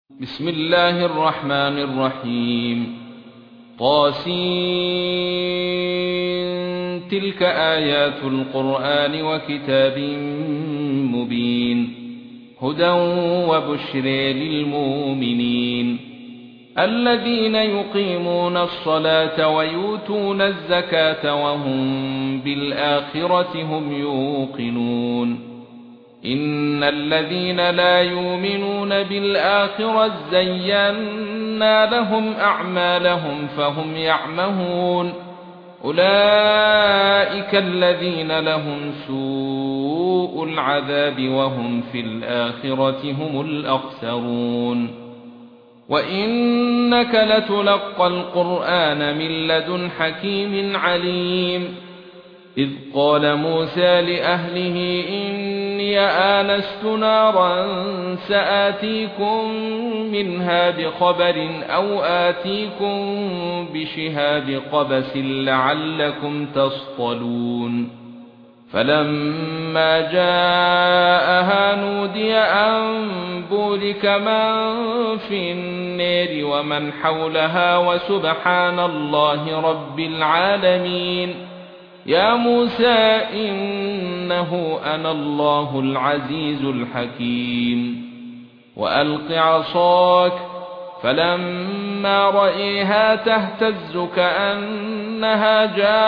بسم الله الرحمن الرحيم طاسين تلك آيات القرآن وكتاب مبين هدى وبشر للمؤمنين الذين يقيمون الصلاة ويؤتون الزكاة وهم بالآخرة هم يوقنون إن الذين لا يؤمنون بالآخرة زينا لهم أعمالهم فهم يعمهون أولئك الذين لهم سوء العذاب وهم في الآخرة هم الأخسرون وإنك لتلقى القرآن من لدن حكيم عليم إذ قال موسى لأهله إني آنست نارا سآتيكم منها بخبر أو آتيكم بشهاب قبس لعلكم تصطلون فلما جاءها نودي أن بورك من في النار ومن حولها وسبحان الله رب العالمين يا موسى إنه أنا الله العزيز الحكيم وألق عصاك فلما رأيها تهتز كأنها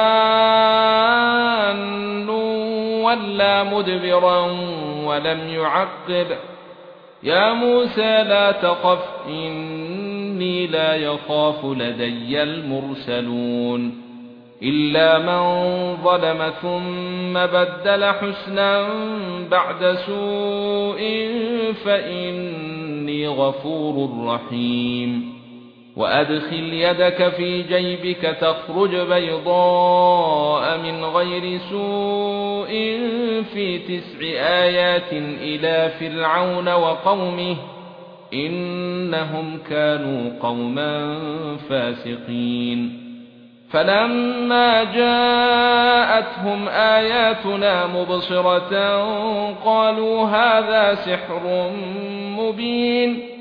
جان ولا مدبرا ولم يعقب يا موسى لا تخف إني لا يخاف لدي المرسلون إلا من ظلم ثم بدل حسنا بعد سوء فإني غفور رحيم وأدخل يدك في جيبك تخرج بيضاء من غير سوء في 9 آيات إلى فرعون وقومه إنهم كانوا قوما فاسقين فلما جاءتهم آياتنا مبصرة قالوا هذا سحر مبين